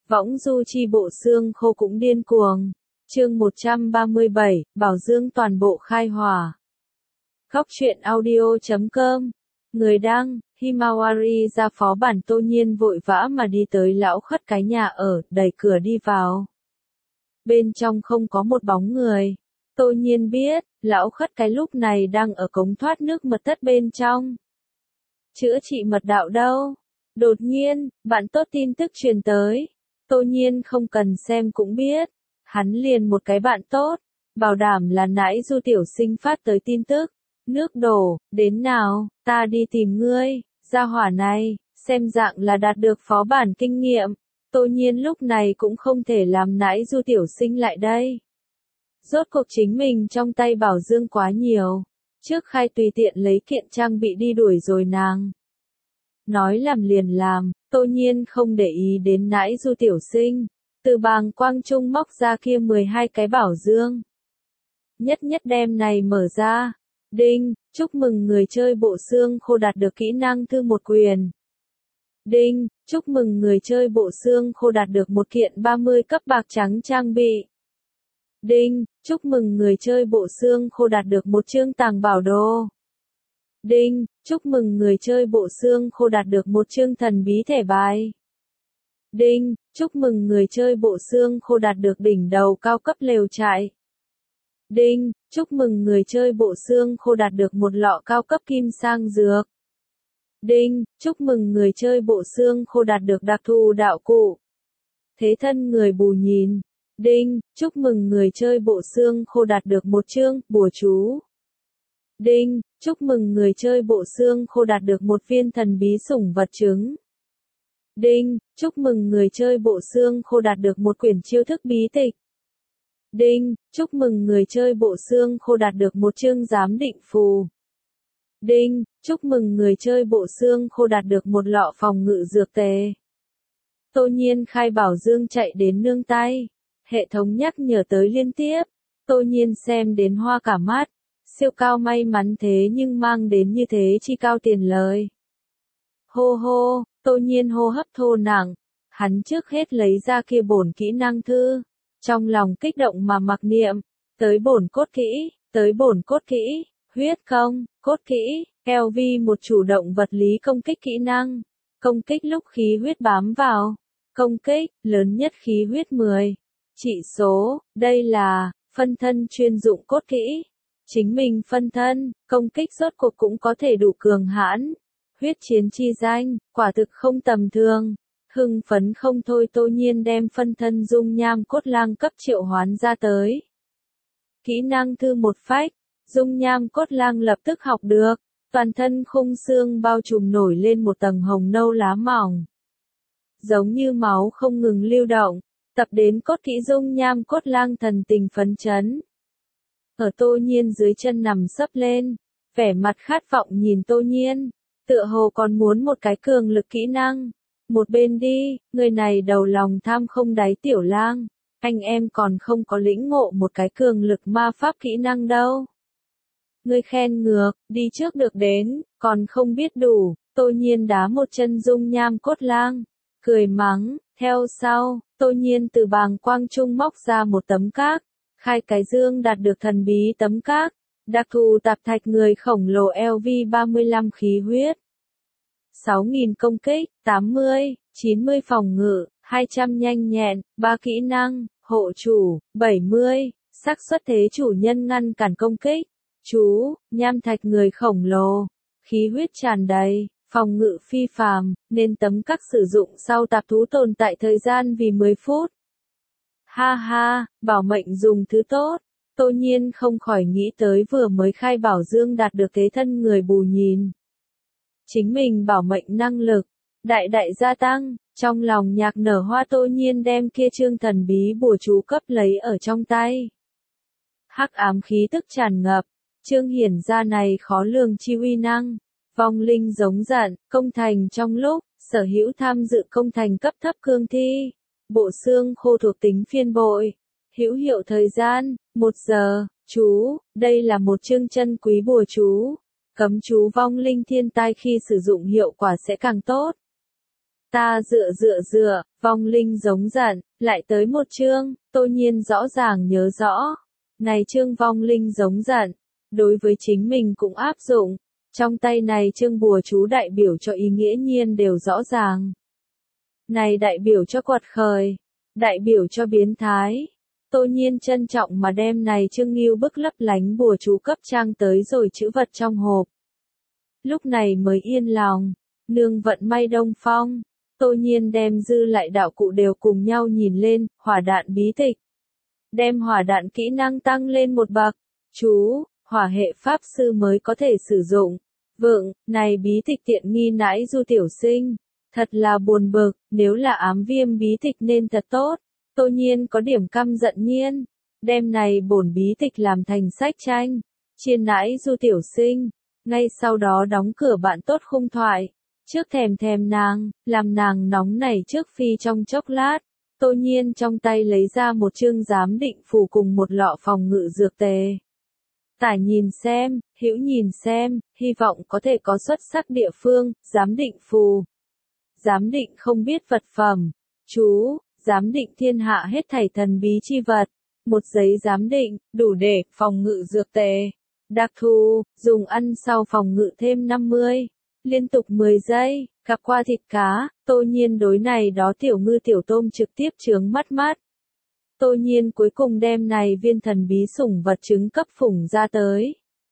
Võng du chi bộ xương khô cũng điên cuồng. Chương 137, bảo dưỡng toàn bộ khai hỏa. Góc truyện audio.com. Người đăng, Himawari ra phó bản. Tô Nhiên vội vã mà đi tới lão khất cái nhà ở, đẩy cửa đi vào. Bên trong không có một bóng người. Tô Nhiên biết, lão khất cái lúc này đang ở cống thoát nước mật thất bên trong. Chữa trị mật đạo đâu? Đột nhiên, bạn tốt tin tức truyền tới. Tô Nhiên không cần xem cũng biết. Hắn liền một cái bạn tốt, bảo đảm là nãi Du tiểu sinh phát tới tin tức. Nước đổ, đến nào, ta đi tìm ngươi. Gia hỏa này, xem dạng là đạt được phó bản kinh nghiệm. Tô Nhiên lúc này cũng không thể làm nãi Du tiểu sinh lại đây. Rốt cuộc chính mình trong tay bảo dương quá nhiều. Trước khai tùy tiện lấy kiện trang bị đi đuổi rồi nàng. Nói làm liền làm, Tô Nhiên không để ý đến nãi Du tiểu sinh. Từ bàng quang trung móc ra kia 12 cái bảo dương. Nhất đem này mở ra. Đinh, chúc mừng người chơi bộ xương khô đạt được kỹ năng thư một quyền. Đinh, chúc mừng người chơi bộ xương khô đạt được một kiện 30 cấp bạc trắng trang bị. Đinh, chúc mừng người chơi bộ xương khô đạt được một chương tàng bảo đồ. Đinh, chúc mừng người chơi bộ xương khô đạt được một chương thần bí thẻ bài. Đinh, chúc mừng người chơi bộ xương khô đạt được đỉnh đầu cao cấp lều trại. Đinh, chúc mừng người chơi bộ xương khô đạt được một lọ cao cấp kim sang dược. Đinh, chúc mừng người chơi bộ xương khô đạt được đặc thù đạo cụ. Thế thân người bù nhìn. Đinh, chúc mừng người chơi bộ xương khô đạt được một chương bùa chú. Đinh, chúc mừng người chơi bộ xương khô đạt được một viên thần bí sủng vật trứng. Đinh, chúc mừng người chơi bộ xương khô đạt được một quyển chiêu thức bí tịch. Đinh, chúc mừng người chơi bộ xương khô đạt được một chương giám định phù. Đinh, chúc mừng người chơi bộ xương khô đạt được một lọ phòng ngự dược tề. Tô Nhiên khai bảo dương chạy đến nương tay. Hệ thống nhắc nhở tới liên tiếp. Tô Nhiên xem đến hoa cả mắt. Siêu cao may mắn thế nhưng mang đến như thế chi cao tiền lời. Hô hô, Tô Nhiên hô hấp thô nặng. Hắn trước hết lấy ra kia bổn kỹ năng thư. Trong lòng kích động mà mặc niệm. Tới bổn cốt kỹ, tới bổn cốt kỹ, huyết công, cốt kỹ, LV một chủ động vật lý công kích kỹ năng. Công kích lúc khí huyết bám vào. Công kích, lớn nhất khí huyết 10. Trị số, đây là, phân thân chuyên dụng cốt kỹ. Chính mình phân thân, công kích rốt cuộc cũng có thể đủ cường hãn. Huyết chiến chi danh, quả thực không tầm thường. Hưng phấn không thôi Tô Nhiên đem phân thân dung nham cốt lang cấp triệu hoán ra tới. Kỹ năng thư một phách, dung nham cốt lang lập tức học được. Toàn thân khung xương bao trùm nổi lên một tầng hồng nâu lá mỏng. Giống như máu không ngừng lưu động. Tập đến cốt kỹ dung nham cốt lang thần tình phấn chấn. Ở Tô Nhiên dưới chân nằm sấp lên, vẻ mặt khát vọng nhìn Tô Nhiên, tựa hồ còn muốn một cái cường lực kỹ năng. Một bên đi, người này đầu lòng tham không đáy tiểu lang, anh em còn không có lĩnh ngộ một cái cường lực ma pháp kỹ năng đâu. Ngươi khen ngược, đi trước được đến, còn không biết đủ. Tô Nhiên đá một chân dung nham cốt lang, cười mắng. Theo sau, Tô Nhiên từ bàng quang trung móc ra một tấm các, khai cái dương đạt được thần bí tấm các, đặc thù tạp thạch người khổng lồ LV 35 khí huyết, 6.000 công kích, 80, 90 phòng ngự, 200 nhanh nhẹn, 3 kỹ năng, hộ chủ, 70, xác suất thế chủ nhân ngăn cản công kích, chú, nham thạch người khổng lồ, khí huyết tràn đầy. Phòng ngự phi phàm, nên tấm các sử dụng sau tạp thú tồn tại thời gian vì 10 phút. Ha ha, bảo mệnh dùng thứ tốt. Tô Nhiên không khỏi nghĩ tới vừa mới khai bảo dương đạt được thế thân người bù nhìn. Chính mình bảo mệnh năng lực, đại gia tăng, trong lòng nhạc nở hoa. Tô Nhiên đem kia chương thần bí bùa chú cấp lấy ở trong tay. Hắc ám khí tức tràn ngập, chương hiển ra này khó lường chi uy năng. Vong linh giống giận, công thành trong lúc, sở hữu tham dự công thành cấp thấp cương thi. Bộ xương khô thuộc tính phiên bội. Hữu hiệu thời gian, 1 giờ, chú, đây là một chương chân quý bùa chú. Cấm chú vong linh thiên tai khi sử dụng hiệu quả sẽ càng tốt. Ta dựa, vong linh giống giận, lại tới một chương, Tô Nhiên rõ ràng nhớ rõ. Này chương vong linh giống giận, đối với chính mình cũng áp dụng. Trong tay này chương bùa chú đại biểu cho ý nghĩa nhiên đều rõ ràng. Này đại biểu cho quật khởi, đại biểu cho biến thái. Tô Nhiên trân trọng mà đem này chương nghiêu bức lấp lánh bùa chú cấp trang tới rồi chữ vật trong hộp. Lúc này mới yên lòng, nương vận may đông phong. Tô Nhiên đem dư lại đạo cụ đều cùng nhau nhìn lên, hỏa đạn bí tịch. Đem hỏa đạn kỹ năng tăng lên một bậc. Chú, hỏa hệ pháp sư mới có thể sử dụng. Vượng, này bí tịch tiện nghi nãi du tiểu sinh. Thật là buồn bực, nếu là ám viêm bí tịch nên thật tốt. Tô Nhiên có điểm căm giận nhiên. Đem này bổn bí tịch làm thành sách tranh. Chiên nãi du tiểu sinh. Ngay sau đó đóng cửa bạn tốt khung thoại. Trước thèm nàng, làm nàng nóng nảy trước phi trong chốc lát. Tô Nhiên trong tay lấy ra một chương giám định phù cùng một lọ phòng ngự dược tề. Tả nhìn xem, hữu nhìn xem, hy vọng có thể có xuất sắc địa phương, giám định phù. Giám định không biết vật phẩm. Chú, giám định thiên hạ hết thảy thần bí chi vật. Một giấy giám định, đủ để, phòng ngự dược tề. Đặc thù, dùng ăn sau phòng ngự thêm 50. Liên tục 10 giây, gặp qua thịt cá, Tô Nhiên đối này đó tiểu ngư tiểu tôm trực tiếp chướng mắt. Tô Nhiên cuối cùng đem này viên thần bí sủng vật trứng cấp phủng ra tới.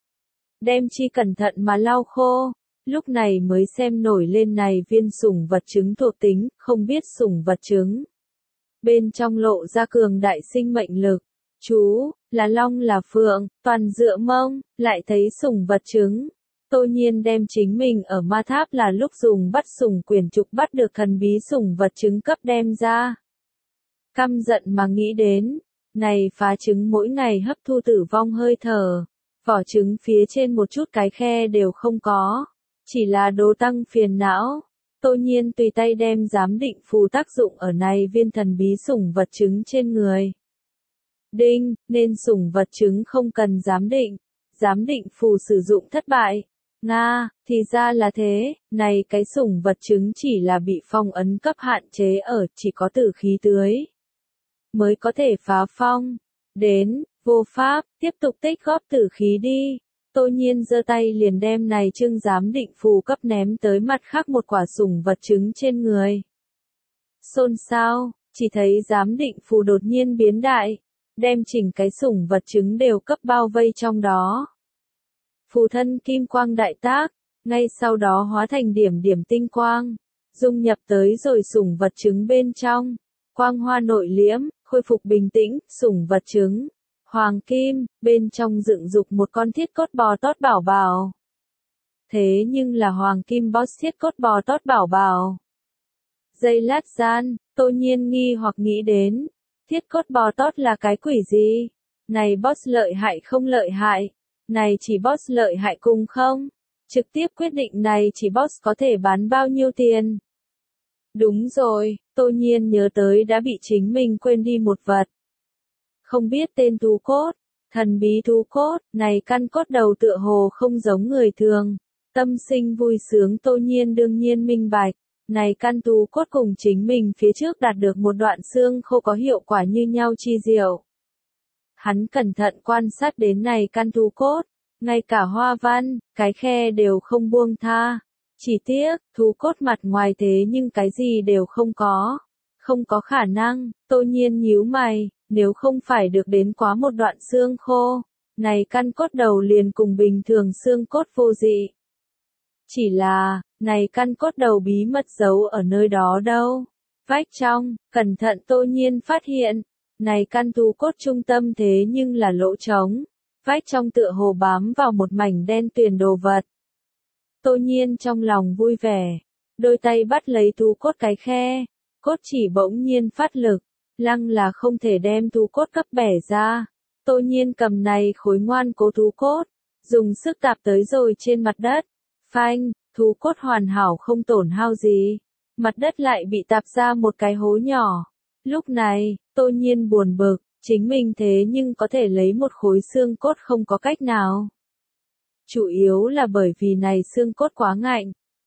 Đem chi cẩn thận mà lau khô, lúc này mới xem nổi lên này viên sủng vật trứng thuộc tính, không biết sủng vật trứng. Bên trong lộ ra cường đại sinh mệnh lực. Chú, là long là phượng, toàn dựa mông, lại thấy sủng vật trứng. Tô Nhiên đem chính mình ở ma tháp là lúc dùng bắt sủng quyển trục bắt được thần bí sủng vật trứng cấp đem ra. Căm giận mà nghĩ đến, này phá trứng mỗi ngày hấp thu tử vong hơi thở, vỏ trứng phía trên một chút cái khe đều không có, chỉ là đồ tăng phiền não. Tô Nhiên tùy tay đem giám định phù tác dụng ở này viên thần bí sủng vật trứng trên người. Đinh, nên sủng vật trứng không cần giám định phù sử dụng thất bại. Nga, thì ra là thế, này cái sủng vật trứng chỉ là bị phong ấn cấp hạn chế ở, chỉ có tử khí tưới mới có thể phá phong. Đến, vô pháp, tiếp tục tích góp tử khí đi. Tô Nhiên giơ tay liền đem này chương giám định phù cấp ném tới mặt khác một quả sủng vật trứng trên người. Xôn xao, chỉ thấy giám định phù đột nhiên biến đại, đem chỉnh cái sủng vật trứng đều cấp bao vây trong đó. Phù thân kim quang đại tác, ngay sau đó hóa thành điểm điểm tinh quang, dung nhập tới rồi sủng vật trứng bên trong. Quang hoa nội liễm, khôi phục bình tĩnh, sủng vật trứng. Hoàng kim, bên trong dựng dục một con thiết cốt bò tót bảo bảo. Thế nhưng là hoàng kim boss thiết cốt bò tót bảo bảo. Giây lát gian, Tô Nhiên nghi hoặc nghĩ đến, thiết cốt bò tót là cái quỷ gì? Này boss lợi hại không lợi hại? Này chỉ boss lợi hại cùng không? Trực tiếp quyết định này chỉ boss có thể bán bao nhiêu tiền? Đúng rồi, Tô Nhiên nhớ tới đã bị chính mình quên đi một vật. Không biết tên thú cốt, thần bí thú cốt, này căn cốt đầu tựa hồ không giống người thường. Tâm sinh vui sướng Tô Nhiên đương nhiên minh bạch, này căn thú cốt cùng chính mình phía trước đạt được một đoạn xương khô có hiệu quả như nhau chi diệu. Hắn cẩn thận quan sát đến này căn thú cốt, ngay cả hoa văn, cái khe đều không buông tha. Chỉ tiếc, thú cốt mặt ngoài thế nhưng cái gì đều không có. Không có khả năng, Tô Nhiên nhíu mày, nếu không phải được đến quá một đoạn xương khô, này căn cốt đầu liền cùng bình thường xương cốt vô dị. Chỉ là, này căn cốt đầu bí mật giấu ở nơi đó đâu. Vách trong, cẩn thận Tô Nhiên phát hiện, này căn thú cốt trung tâm thế nhưng là lỗ trống. Vách trong tựa hồ bám vào một mảnh đen tuyền đồ vật. Tô Nhiên trong lòng vui vẻ, đôi tay bắt lấy thú cốt cái khe, cốt chỉ bỗng nhiên phát lực, lăng là không thể đem thú cốt cấp bẻ ra. Tô Nhiên cầm này khối ngoan cố thú cốt, dùng sức tạp tới rồi trên mặt đất, phanh, thú cốt hoàn hảo không tổn hao gì, mặt đất lại bị tạp ra một cái hố nhỏ. Lúc này, Tô Nhiên buồn bực, chính mình thế nhưng có thể lấy một khối xương cốt không có cách nào. Chủ yếu là bởi vì này xương cốt quá ngạnh,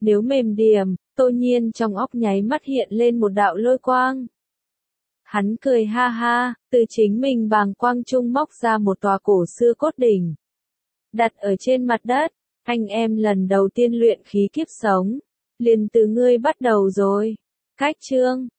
Nếu mềm điểm, Tô Nhiên trong óc nháy mắt hiện lên một đạo lôi quang. Hắn cười ha ha, từ chính mình bàng quang trung móc ra một tòa cổ xưa cốt đỉnh. Đặt ở trên mặt đất, anh em lần đầu tiên luyện khí kiếp sống. Liền từ ngươi bắt đầu rồi. Cách chương